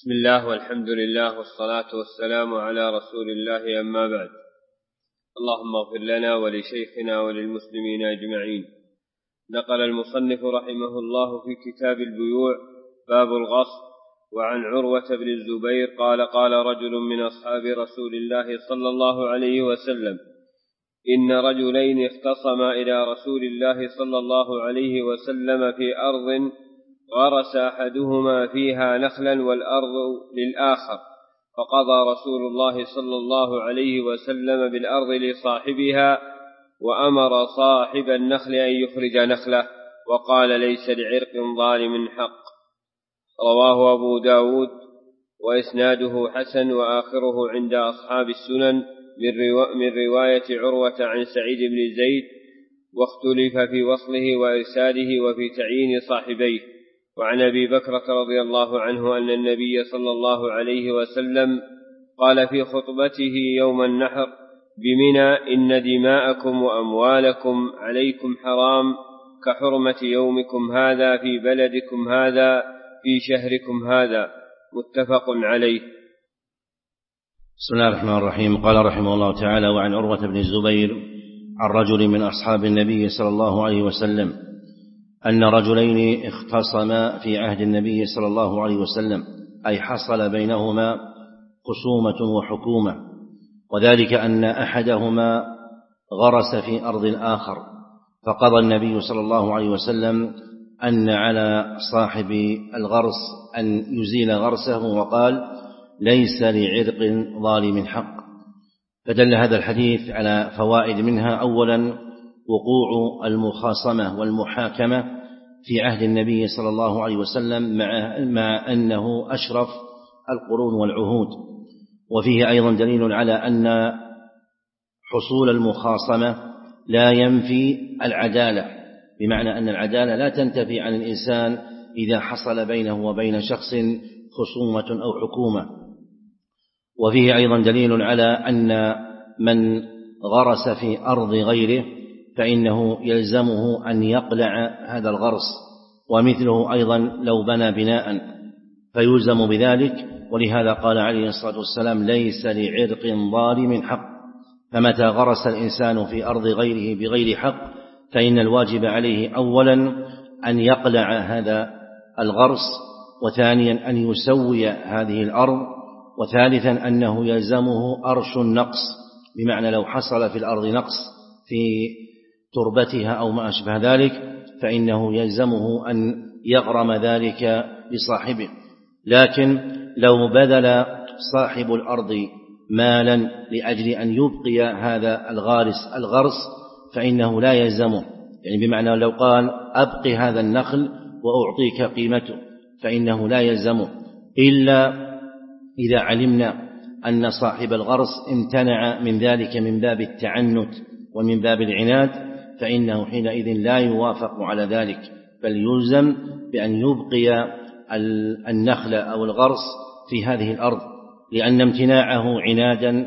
بسم الله والحمد لله والصلاة والسلام على رسول الله، أما بعد. اللهم اغفر لنا ولشيخنا وللمسلمين أجمعين. نقل المصنف رحمه الله في كتاب البيوع باب الغصب: وعن عروة بن الزبير قال: قال رجل من أصحاب رسول الله صلى الله عليه وسلم: إن رجلين اختصما إلى رسول الله صلى الله عليه وسلم في أرض غرس أحدهما فيها نخلا والأرض للآخر، فقضى رسول الله صلى الله عليه وسلم بالأرض لصاحبها، وأمر صاحب النخل أن يخرج نخله، وقال: ليس لعرق ظالم حق. رواه أبو داود وإسناده حسن، وآخره عند أصحاب السنن من رواية عروة عن سعيد بن زيد، واختلف في وصله وإرساله وفي تعيين صاحبيه. وعن أبي بكرة رضي الله عنه أن النبي صلى الله عليه وسلم قال في خطبته يوم النحر بمنى: إن دماءكم وأموالكم عليكم حرام كحرمة يومكم هذا في بلدكم هذا في شهركم هذا. متفق عليه. بسم الله الرحمن الرحيم. قال رحمه الله تعالى: وعن عروة بن الزبير عن رجل من أصحاب النبي صلى الله عليه وسلم أن رجلين اختصما في عهد النبي صلى الله عليه وسلم، أي حصل بينهما خصومة وحكومة، وذلك أن أحدهما غرس في أرض الآخر، فقضى النبي صلى الله عليه وسلم أن على صاحب الغرس أن يزيل غرسه، وقال: ليس لعرق ظالم حق. فدل هذا الحديث على فوائد، منها: أولا وقوع المخاصمة والمحاكمة في عهد النبي صلى الله عليه وسلم مع أنه أشرف القرون والعهود. وفيه أيضا دليل على أن حصول المخاصمة لا ينفي العدالة، بمعنى أن العدالة لا تنتفي عن الإنسان إذا حصل بينه وبين شخص خصومة أو حكومة. وفيه أيضا دليل على أن من غرس في أرض غيره فإنه يلزمه أن يقلع هذا الغرس، ومثله أيضا لو بنى بناء فيلزم بذلك. ولهذا قال عليه الصلاة والسلام: ليس لعرق ظالم حق. فمتى غرس الإنسان في أرض غيره بغير حق فإن الواجب عليه أولا أن يقلع هذا الغرس، وثانيا أن يسوي هذه الأرض، وثالثا أنه يلزمه أرش النقص، بمعنى لو حصل في الأرض نقص في تربتها أو ما أشبه ذلك فإنه يلزمه أن يغرم ذلك لصاحبه. لكن لو بذل صاحب الأرض مالا لأجل أن يبقي هذا الغرس فإنه لا يلزمه، يعني بمعنى لو قال: أبقي هذا النخل وأعطيك قيمته، فإنه لا يلزمه، إلا إذا علمنا أن صاحب الغرس امتنع من ذلك من باب التعنت ومن باب العناد، فإنه حينئذ لا يوافق على ذلك، بل يلزم بأن يبقي النخل أو الغرس في هذه الأرض، لأن امتناعه عنادا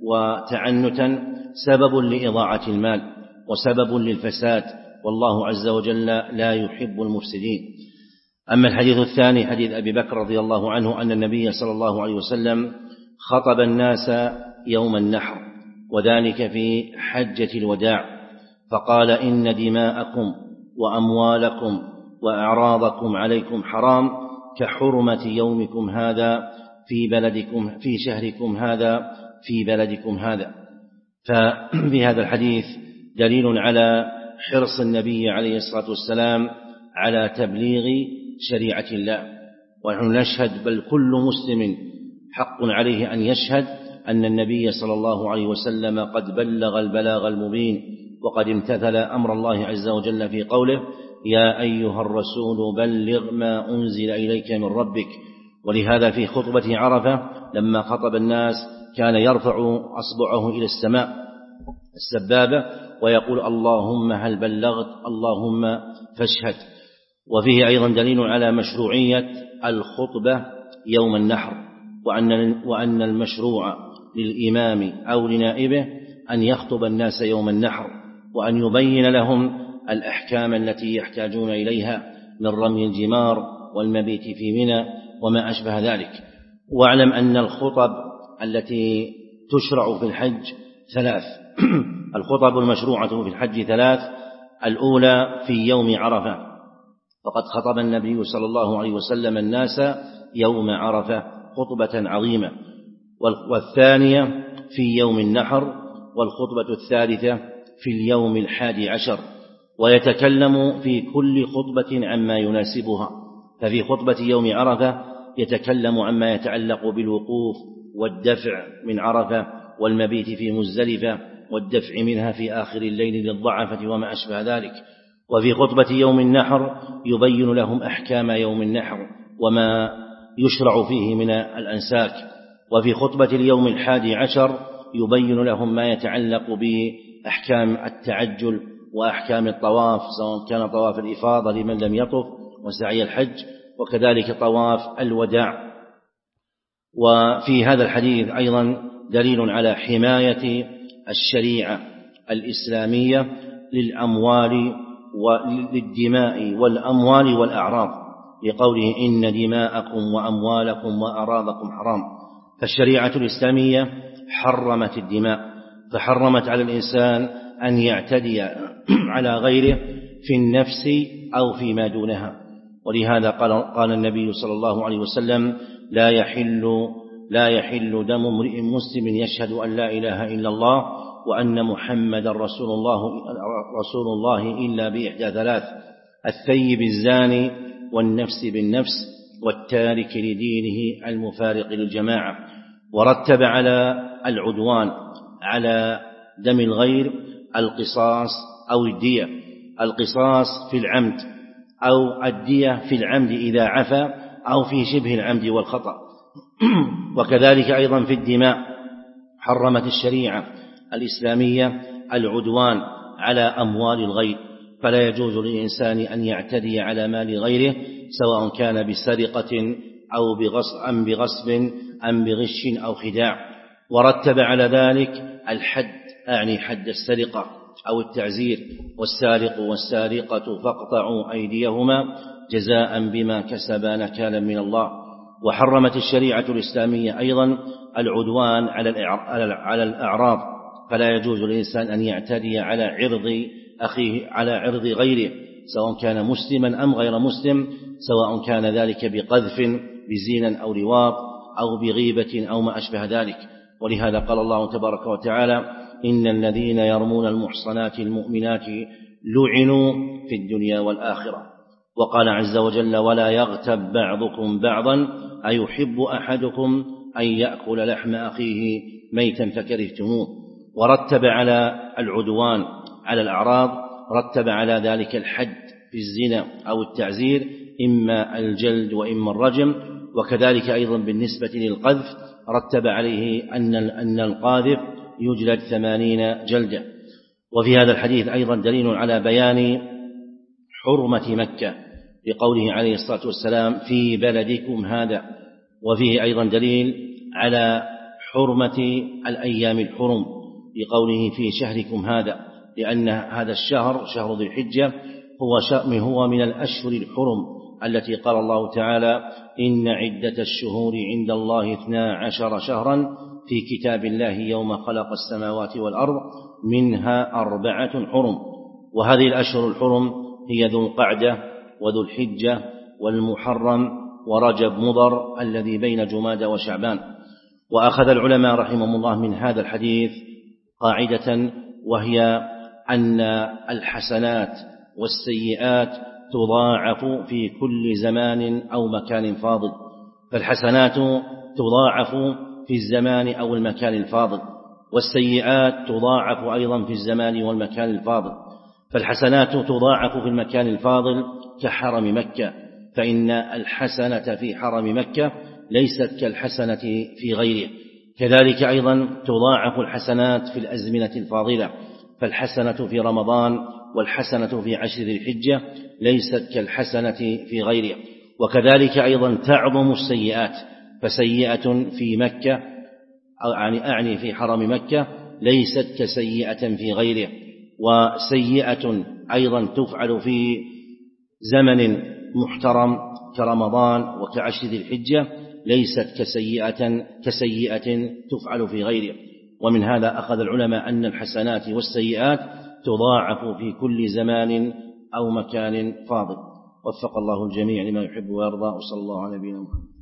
وتعنتا سبب لإضاعة المال وسبب للفساد، والله عز وجل لا يحب المفسدين. أما الحديث الثاني حديث أبي بكر رضي الله عنه أن النبي صلى الله عليه وسلم خطب الناس يوم النحر، وذلك في حجة الوداع، فقال: إن دماءكم وأموالكم وأعراضكم عليكم حرام كحرمة يومكم هذا في بلدكم في شهركم هذا في بلدكم هذا. ففي هذا الحديث دليل على حرص النبي عليه الصلاة والسلام على تبليغ شريعة الله، ونحن نشهد، بل كل مسلم حق عليه أن يشهد أن النبي صلى الله عليه وسلم قد بلغ البلاغ المبين، وقد امتثل أمر الله عز وجل في قوله: يا أيها الرسول بلغ ما أنزل إليك من ربك. ولهذا في خطبة عرفة لما خطب الناس كان يرفع أصبعه إلى السماء السبابة ويقول: اللهم هل بلغت، اللهم فاشهد. وفيه أيضا دليل على مشروعية الخطبة يوم النحر، وأن المشروع للإمام أو لنائبه أن يخطب الناس يوم النحر، وأن يبين لهم الأحكام التي يحتاجون إليها من رمي الجمار والمبيت في منى وما أشبه ذلك. واعلم أن الخطب التي تشرع في الحج 3. الخطب المشروعة في الحج 3. الأولى في يوم عرفة، فقد خطب النبي صلى الله عليه وسلم الناس يوم عرفة خطبة عظيمة. والثانية في يوم النحر، والخطبة الثالثة في اليوم 11. ويتكلم في كل خطبة عما يناسبها، ففي خطبة يوم عرفة يتكلم عما يتعلق بالوقوف والدفع من عرفة والمبيت في مزدلفة والدفع منها في آخر الليل للضعفة وما أشبه ذلك. وفي خطبة يوم النحر يبين لهم أحكام يوم النحر وما يشرع فيه من الأنساك. وفي خطبة اليوم 11 يبين لهم ما يتعلق بأحكام التعجل وأحكام الطواف، سواء كان طواف الإفاضة لمن لم يطف وسعي الحج، وكذلك طواف الوداع. وفي هذا الحديث أيضا دليل على حماية الشريعة الإسلامية للأموال وللدماء والأموال والأعراض، لقوله إن دماءكم وأموالكم وأعراضكم حرام. فالشريعة الإسلامية حرمت الدماء، فحرمت على الإنسان أن يعتدي على غيره في النفس أو فيما دونها. ولهذا قال النبي صلى الله عليه وسلم لا يحل دم امرئ مسلم يشهد أن لا إله إلا الله وأن محمد رسول الله إلا بإحدى 3: الثيب الزاني، والنفس بالنفس، والتارك لدينه المفارق للجماعة. ورتب على العدوان على دم الغير القصاص أو الدية، القصاص في العمد أو الدية في العمد إذا عفا أو في شبه العمد والخطأ. وكذلك أيضا في الدماء حرمت الشريعة الإسلامية العدوان على أموال الغير، فلا يجوز للإنسان أن يعتدي على مال غيره، سواء كان بسرقة أو بغصب أم بغش أو خداع. ورتب على ذلك الحد، أعني حد السرقة أو التعزير: والسارق والسارقة فاقطعوا أيديهما جزاء بما كسبا نكالا من الله. وحرمت الشريعة الإسلامية أيضا العدوان على الأعراض، فلا يجوز للإنسان أن يعتدي على عرض أخيه، على عرض غيره، سواء كان مسلما أم غير مسلم، سواء كان ذلك بقذف بزنا أو لواط أو بغيبة أو ما أشبه ذلك. ولهذا قال الله تبارك وتعالى: إن الذين يرمون المحصنات المؤمنات لعنوا في الدنيا والآخرة. وقال عز وجل: ولا يغتب بعضكم بعضا أيحب أحدكم أن يأكل لحم أخيه ميتا فكرهتموه. ورتب على العدوان على الأعراض، رتب على ذلك الحد في الزنا أو التعزير، إما الجلد وإما الرجم. وكذلك أيضا بالنسبة للقذف رتب عليه أن القاذف يجلد 80 جلدة. وفي هذا الحديث أيضا دليل على بيان حرمة مكة، لقوله عليه الصلاة والسلام: في بلدكم هذا. وفيه أيضا دليل على حرمة الأيام الحرم، لقوله: في شهركم هذا، لأن هذا الشهر شهر ذي الحجة هو من الأشهر الحرم التي قال الله تعالى: إن عدة الشهور عند الله 12 شهرا في كتاب الله يوم خلق السماوات والأرض منها 4 حرم. وهذه الأشهر الحرم هي ذو القعدة وذو الحجة والمحرم ورجب مضر الذي بين جمادى وشعبان. وأخذ العلماء رحمهم الله من هذا الحديث قاعدة، وهي أن الحسنات والسيئات تضاعف في كل زمان أو مكان فاضل. فالحسنات تضاعف في الزمان أو المكان الفاضل، والسيئات تضاعف أيضا في الزمان والمكان الفاضل. فالحسنات تضاعف في المكان الفاضل كحرم مكة، فإن الحسنة في حرم مكة ليست كالحسنة في غيره. كذلك أيضا تضاعف الحسنات في الأزمنة الفاضلة، فالحسنة في رمضان والحسنة في 10 ذي الحجة ليست كالحسنة في غيره. وكذلك أيضا تعظم السيئات، فسيئة في مكة أعني في حرم مكة ليست كسيئة في غيره. وسيئة أيضا تفعل في زمن محترم كرمضان وكعشر ذي الحجة ليست كسيئة تفعل في غيره. ومن هذا أخذ العلماء أن الحسنات والسيئات تضاعف في كل زمان أو مكان فاضل. وفق الله الجميع لما يحب ويرضى، وصلى الله على نبينا محمد.